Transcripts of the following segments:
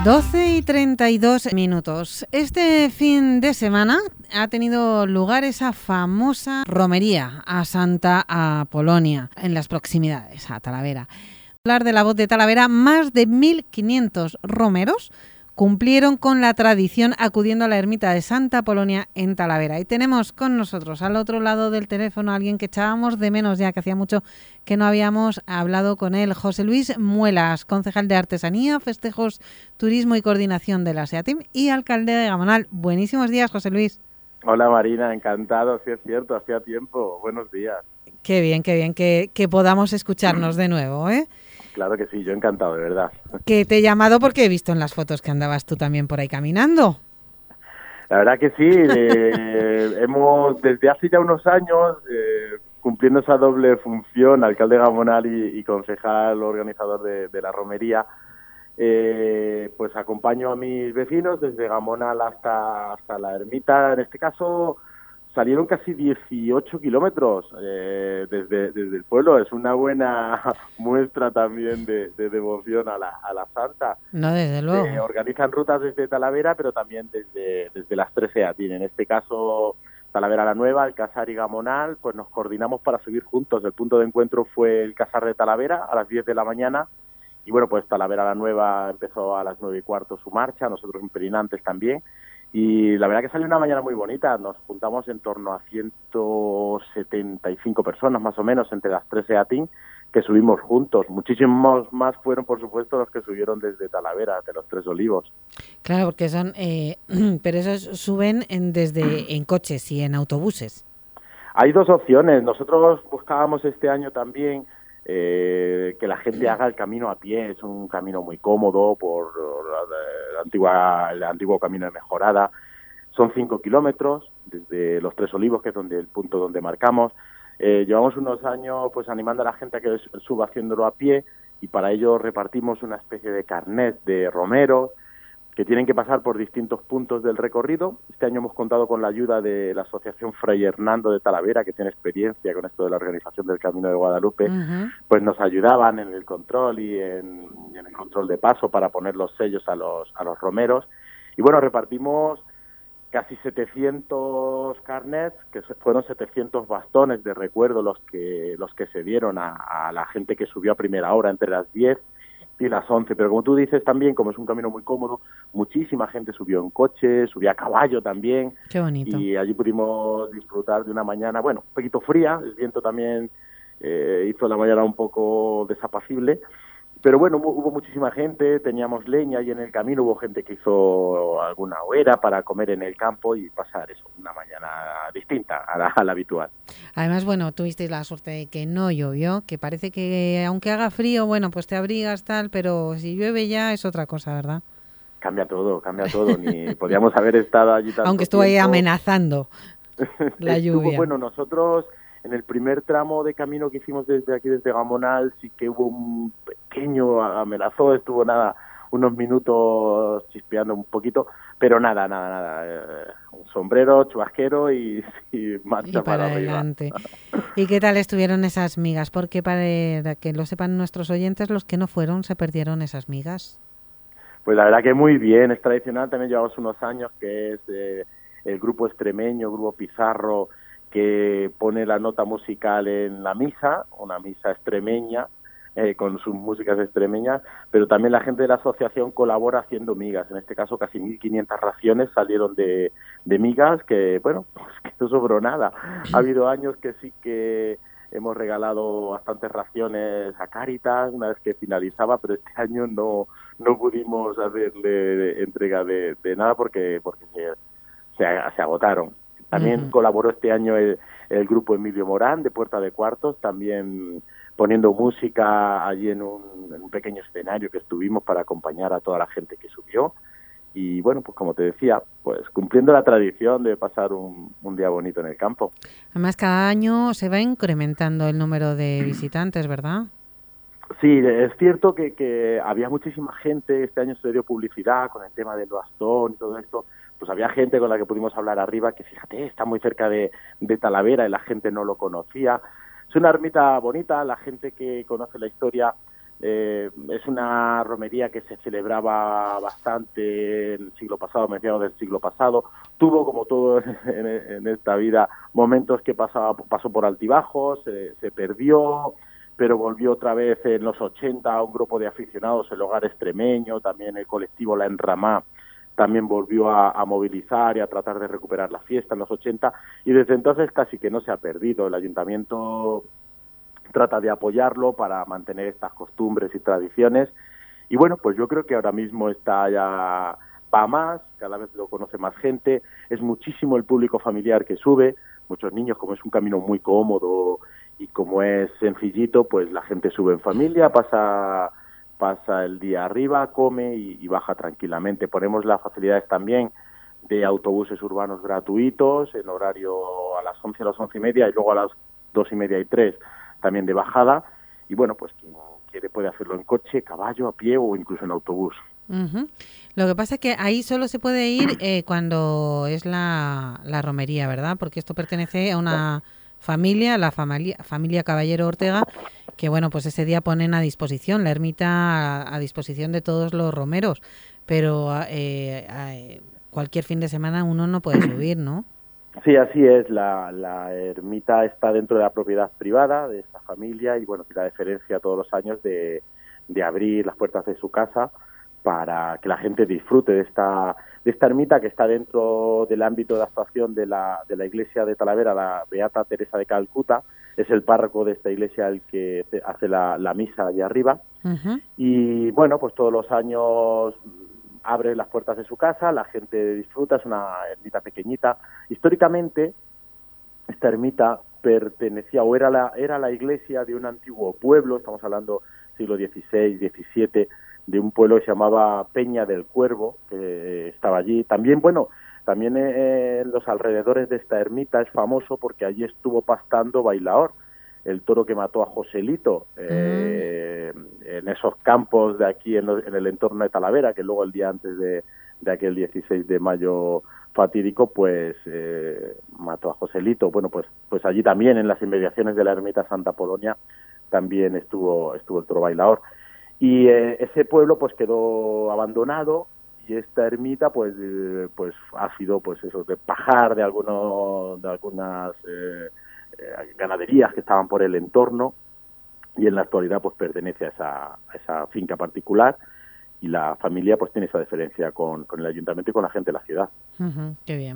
12:32. Este fin de semana ha tenido lugar esa famosa romería a Santa Apolonia, en las proximidades, a Talavera. Hablar de la voz de Talavera, más de 1.500 romeros cumplieron con la tradición acudiendo a la ermita de Santa Apolonia en Talavera. Y tenemos con nosotros, al otro lado del teléfono, a alguien que echábamos de menos ya, que hacía mucho que no habíamos hablado con él. José Luis Muelas, concejal de Artesanía, Festejos, Turismo y Coordinación de la SEATIM y alcalde de Gamonal. Buenísimos días, José Luis. Hola Marina, encantado, sí es cierto, hacía tiempo. Buenos días. Qué bien que podamos escucharnos de nuevo, ¿eh? Claro que sí, yo encantado, de verdad. Que te he llamado porque he visto en las fotos que andabas tú también por ahí caminando. La verdad que sí, hemos desde hace ya unos años, cumpliendo esa doble función, alcalde Gamonal y concejal organizador de la romería, pues acompaño a mis vecinos desde Gamonal hasta la ermita. En este caso salieron casi 18 kilómetros desde el pueblo. Es una buena muestra también de devoción a la Santa. No, desde luego. Organizan rutas desde Talavera, pero también desde las 3 SEATIM. En este caso, Talavera la Nueva, Alcázar y Gamonal, pues nos coordinamos para subir juntos. El punto de encuentro fue el Casar de Talavera a las 10 de la mañana. Y bueno, pues Talavera la Nueva empezó a las 9:15 su marcha, nosotros en Perinantes también. Y la verdad que salió una mañana muy bonita. Nos juntamos en torno a 175 personas más o menos entre las 3 SEATIM que subimos juntos. Muchísimos más fueron, por supuesto, los que subieron desde Talavera, de los Tres Olivos. Claro, porque son, pero esos suben en coches y en autobuses. Hay dos opciones. Nosotros buscábamos este año también que la gente haga el camino a pie. Es un camino muy cómodo por el antiguo camino de Mejorada. Son 5 kilómetros desde los Tres Olivos, que es el punto donde marcamos. Llevamos unos años pues animando a la gente a que suba haciéndolo a pie, y para ello repartimos una especie de carnet de romeros que tienen que pasar por distintos puntos del recorrido. Este año hemos contado con la ayuda de la Asociación Fray Hernando de Talavera, que tiene experiencia con esto de la organización del Camino de Guadalupe. Pues nos ayudaban en el control y en el control de paso para poner los sellos a los romeros. Y bueno, repartimos casi 700 carnets, que fueron 700 bastones de recuerdo los que se dieron a la gente que subió a primera hora entre las 10 y las 11, pero como tú dices también, como es un camino muy cómodo, muchísima gente subió en coche, subió a caballo también. Qué bonito. Y allí pudimos disfrutar de una mañana, bueno, un poquito fría, el viento también hizo la mañana un poco desapacible, pero bueno, hubo muchísima gente, teníamos leña y en el camino hubo gente que hizo alguna hoguera para comer en el campo y pasar eso, una mañana distinta a la habitual. Además, bueno, tuvisteis la suerte de que no llovió, que parece que aunque haga frío, bueno, pues te abrigas tal, pero si llueve ya es otra cosa, ¿verdad? Cambia todo, ni podíamos haber estado allí tanto aunque estuvo ahí tiempo. Amenazando la lluvia. Bueno, nosotros en el primer tramo de camino que hicimos desde aquí, desde Gamonal, sí que hubo un pequeño amenazó, estuvo unos minutos chispeando un poquito, pero nada, un sombrero, chubasquero y marcha para adelante. arriba. ¿Y qué tal estuvieron esas migas? Porque para que lo sepan nuestros oyentes, los que no fueron se perdieron esas migas. Pues la verdad que muy bien, es tradicional, también llevamos unos años que es el grupo extremeño, Grupo Pizarro, que pone la nota musical en la misa, una misa extremeña, con sus músicas extremeñas, pero también la gente de la asociación colabora haciendo migas. En este caso casi 1.500 raciones salieron de migas, que bueno, pues que no sobró nada. Ha habido años que sí que hemos regalado bastantes raciones a Cáritas una vez que finalizaba, pero este año no pudimos hacerle entrega de nada porque se agotaron. También colaboró este año el grupo Emilio Morán de Puerta de Cuartos, también poniendo música allí en un pequeño escenario que estuvimos para acompañar a toda la gente que subió. Y bueno, pues como te decía, pues cumpliendo la tradición de pasar un día bonito en el campo. Además, cada año se va incrementando el número de visitantes, ¿verdad? Sí, es cierto que había muchísima gente. Este año se dio publicidad con el tema del bastón y todo esto. Pues había gente con la que pudimos hablar arriba que, fíjate, está muy cerca de Talavera y la gente no lo conocía. Es una ermita bonita, la gente que conoce la historia Es una romería que se celebraba bastante en el siglo pasado, mediados del siglo pasado. Tuvo, como todo en esta vida, momentos que pasó por altibajos, se perdió, pero volvió otra vez en los 80 un grupo de aficionados, el Hogar Extremeño, también el colectivo La Enramá, también volvió a movilizar y a tratar de recuperar la fiesta en los 80, y desde entonces casi que no se ha perdido. El ayuntamiento trata de apoyarlo para mantener estas costumbres y tradiciones, y bueno, pues yo creo que ahora mismo está ya, va más, cada vez lo conoce más gente, es muchísimo el público familiar que sube, muchos niños, como es un camino muy cómodo y como es sencillito, pues la gente sube en familia, pasa el día arriba, come y baja tranquilamente. Ponemos las facilidades también de autobuses urbanos gratuitos en horario a las 11, a las 11:30 y luego a las 2:30 y 3 también de bajada, y bueno, pues quien quiere puede hacerlo en coche, caballo, a pie o incluso en autobús. Uh-huh. Lo que pasa es que ahí solo se puede ir cuando es la romería, ¿verdad? Porque esto pertenece a una familia, la familia Caballero Ortega, que bueno, pues ese día ponen a disposición la ermita a disposición de todos los romeros, pero cualquier fin de semana uno no puede subir, ¿no? Sí, así es. La ermita está dentro de la propiedad privada de esta familia y bueno, tiene la deferencia todos los años de abrir las puertas de su casa para que la gente disfrute de esta ermita, que está dentro del ámbito de actuación de la iglesia de Talavera, la Beata Teresa de Calcuta. Es el párroco de esta iglesia el que hace la misa allá arriba. Uh-huh. Y bueno, pues todos los años abre las puertas de su casa, la gente disfruta, es una ermita pequeñita. Históricamente, esta ermita pertenecía o era la iglesia de un antiguo pueblo, estamos hablando siglo XVI, XVII, de un pueblo que se llamaba Peña del Cuervo, que estaba allí. También, en los alrededores de esta ermita es famoso porque allí estuvo pastando Bailaor, el toro que mató a Joselito en esos campos de aquí, en el entorno de Talavera, que luego el día antes de aquel 16 de mayo fatídico, pues mató a Joselito. Bueno, pues allí también, en las inmediaciones de la ermita Santa Polonia, también estuvo el toro Bailaor. Y ese pueblo pues quedó abandonado, y esta ermita pues ha sido pues eso, de pajar de algunas ganaderías que estaban por el entorno, y en la actualidad pues pertenece a esa finca particular, y la familia pues tiene esa deferencia con el ayuntamiento y con la gente de la ciudad. Uh-huh, qué bien.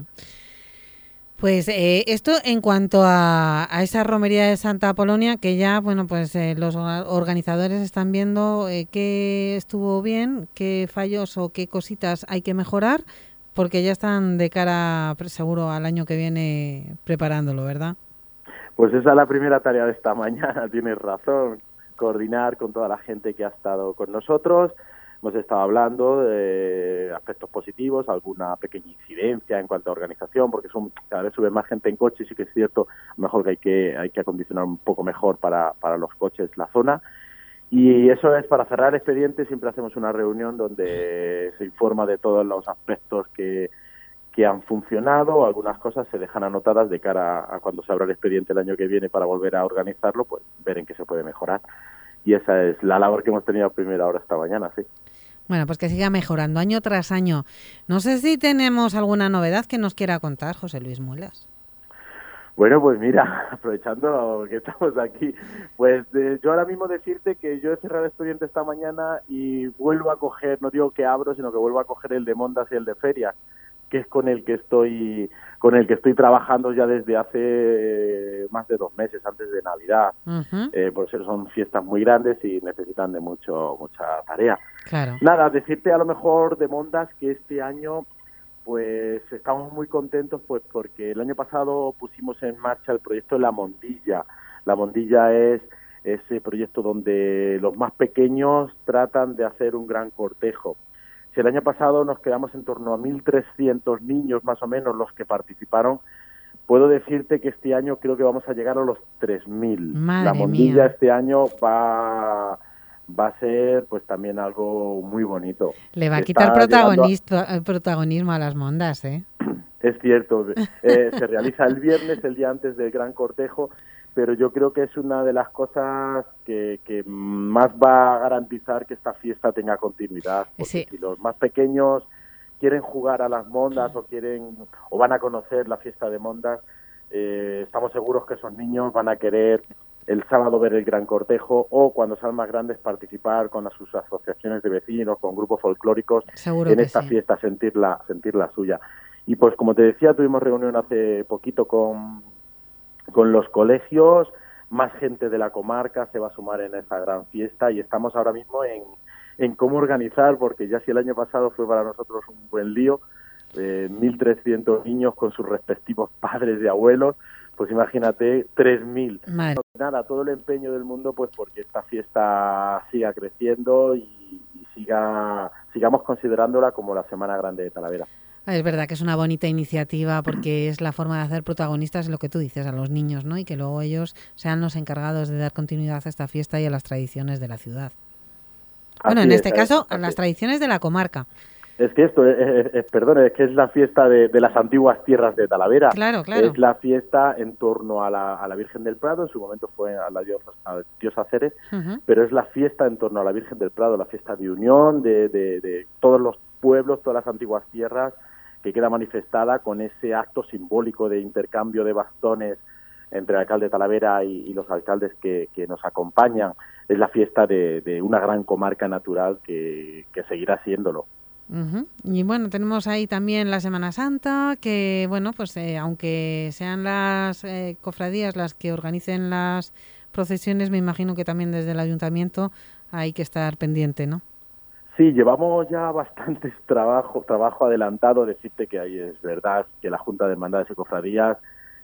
Pues esto en cuanto a esa romería de Santa Polonia, que ya, bueno, pues los organizadores están viendo qué estuvo bien, qué fallos o qué cositas hay que mejorar, porque ya están de cara, seguro, al año que viene preparándolo, ¿verdad? Pues esa es la primera tarea de esta mañana, tienes razón, coordinar con toda la gente que ha estado con nosotros. Hemos estado hablando de aspectos positivos, alguna pequeña incidencia en cuanto a organización, porque cada vez sube más gente en coche, y sí que es cierto, a lo mejor que hay que acondicionar un poco mejor para los coches la zona. Y eso es, para cerrar expediente, siempre hacemos una reunión donde se informa de todos los aspectos que han funcionado. Algunas cosas se dejan anotadas de cara a cuando se abra el expediente el año que viene para volver a organizarlo, pues ver en qué se puede mejorar. Y esa es la labor que hemos tenido a primera hora esta mañana, sí. Bueno, pues que siga mejorando año tras año. No sé si tenemos alguna novedad que nos quiera contar, José Luis Muelas. Bueno, pues mira, aprovechando que estamos aquí, pues yo ahora mismo decirte que yo he cerrado el expediente esta mañana y vuelvo a coger, no digo que abro, sino que vuelvo a coger el de Mondas y el de Ferias, que es con el que estoy trabajando ya desde hace más de 2 meses, antes de Navidad. Uh-huh. Por eso son fiestas muy grandes y necesitan de mucha tarea. Claro. Nada, decirte a lo mejor de Mondas que este año pues estamos muy contentos, pues porque el año pasado pusimos en marcha el proyecto de La Mondilla. La Mondilla es ese proyecto donde los más pequeños tratan de hacer un gran cortejo. Si el año pasado nos quedamos en torno a 1.300 niños más o menos los que participaron, puedo decirte que este año creo que vamos a llegar a los 3.000. La Mondilla este año va a ser pues también algo muy bonito. Le va a quitar protagonismo a las mondas, ¿eh? Es cierto. Se realiza el viernes, el día antes del gran cortejo, pero yo creo que es una de las cosas que más va a garantizar que esta fiesta tenga continuidad. Porque sí. Si los más pequeños quieren jugar a las mondas o van a conocer la fiesta de mondas, estamos seguros que esos niños van a querer el sábado ver el gran cortejo, o cuando sean más grandes participar con sus asociaciones de vecinos, con grupos folclóricos en esta fiesta, sentir la suya. Y pues como te decía, tuvimos reunión hace poquito con los colegios, más gente de la comarca se va a sumar en esta gran fiesta, y estamos ahora mismo en cómo organizar, porque ya si el año pasado fue para nosotros un buen lío, 1.300 niños con sus respectivos padres y abuelos, pues imagínate 3.000. Madre. Nada, todo el empeño del mundo pues porque esta fiesta siga creciendo y sigamos considerándola como la Semana Grande de Talavera. Es verdad que es una bonita iniciativa, porque es la forma de hacer protagonistas, lo que tú dices, a los niños, ¿no? Y que luego ellos sean los encargados de dar continuidad a esta fiesta y a las tradiciones de la ciudad. Bueno, en este caso, a las tradiciones de la comarca. Es que esto, es que es la fiesta de las antiguas tierras de Talavera. Claro. Es la fiesta en torno a la Virgen del Prado, en su momento fue a la diosa Ceres, pero es la fiesta en torno a la Virgen del Prado, la fiesta de unión de todos los pueblos, todas las antiguas tierras, que queda manifestada con ese acto simbólico de intercambio de bastones entre el alcalde de Talavera y los alcaldes que nos acompañan. Es la fiesta de una gran comarca natural que seguirá siéndolo. Y bueno, tenemos ahí también la Semana Santa, que bueno, pues aunque sean las cofradías las que organicen las procesiones, me imagino que también desde el ayuntamiento hay que estar pendiente, ¿no? Sí, llevamos ya bastantes trabajo adelantado. Decirte que ahí es verdad que la Junta de Hermandades y Cofradías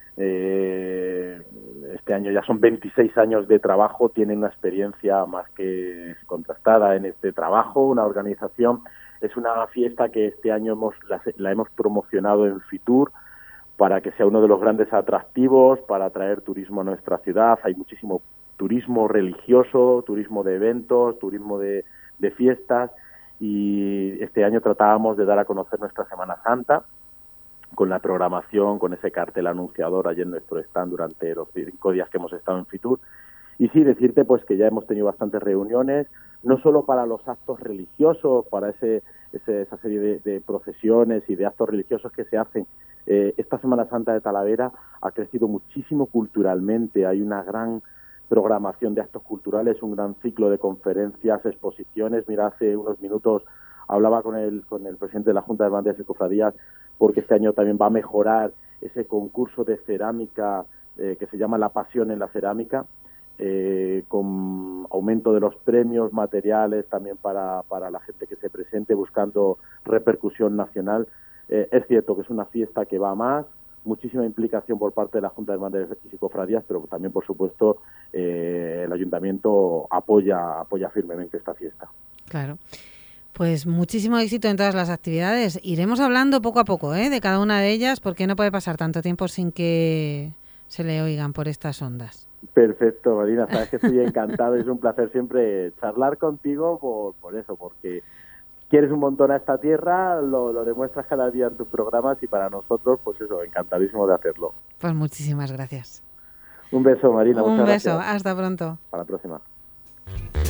este año ya son 26 años de trabajo, tienen una experiencia más que contrastada en este trabajo, una organización. Es una fiesta que este año la hemos promocionado en Fitur para que sea uno de los grandes atractivos, para atraer turismo a nuestra ciudad. Hay muchísimo turismo religioso, turismo de eventos, turismo de fiestas, y este año tratábamos de dar a conocer nuestra Semana Santa con la programación, con ese cartel anunciador allí en nuestro stand durante los 5 días que hemos estado en Fitur. Y sí, decirte pues que ya hemos tenido bastantes reuniones, no solo para los actos religiosos, para esa serie de procesiones y de actos religiosos que se hacen. Esta Semana Santa de Talavera ha crecido muchísimo culturalmente, hay una gran programación de actos culturales, un gran ciclo de conferencias, exposiciones. Mira, hace unos minutos hablaba con el presidente de la Junta de Hermandades y Cofradías, porque este año también va a mejorar ese concurso de cerámica que se llama La Pasión en la Cerámica, con aumento de los premios materiales también para la gente que se presente, buscando repercusión nacional. Es cierto que es una fiesta que va a más, muchísima implicación por parte de la Junta de Hermandades y Cofradías, pero también, por supuesto, el Ayuntamiento apoya firmemente esta fiesta. Claro. Pues muchísimo éxito en todas las actividades. Iremos hablando poco a poco de cada una de ellas, porque no puede pasar tanto tiempo sin que se le oigan por estas ondas. Perfecto, Marina, sabes que estoy encantado y es un placer siempre charlar contigo por eso, porque quieres un montón a esta tierra, lo demuestras cada día en tus programas, y para nosotros, pues eso, encantadísimo de hacerlo. Pues muchísimas gracias. Un beso, Marina. Un muchas beso, gracias. hasta pronto. Hasta la próxima.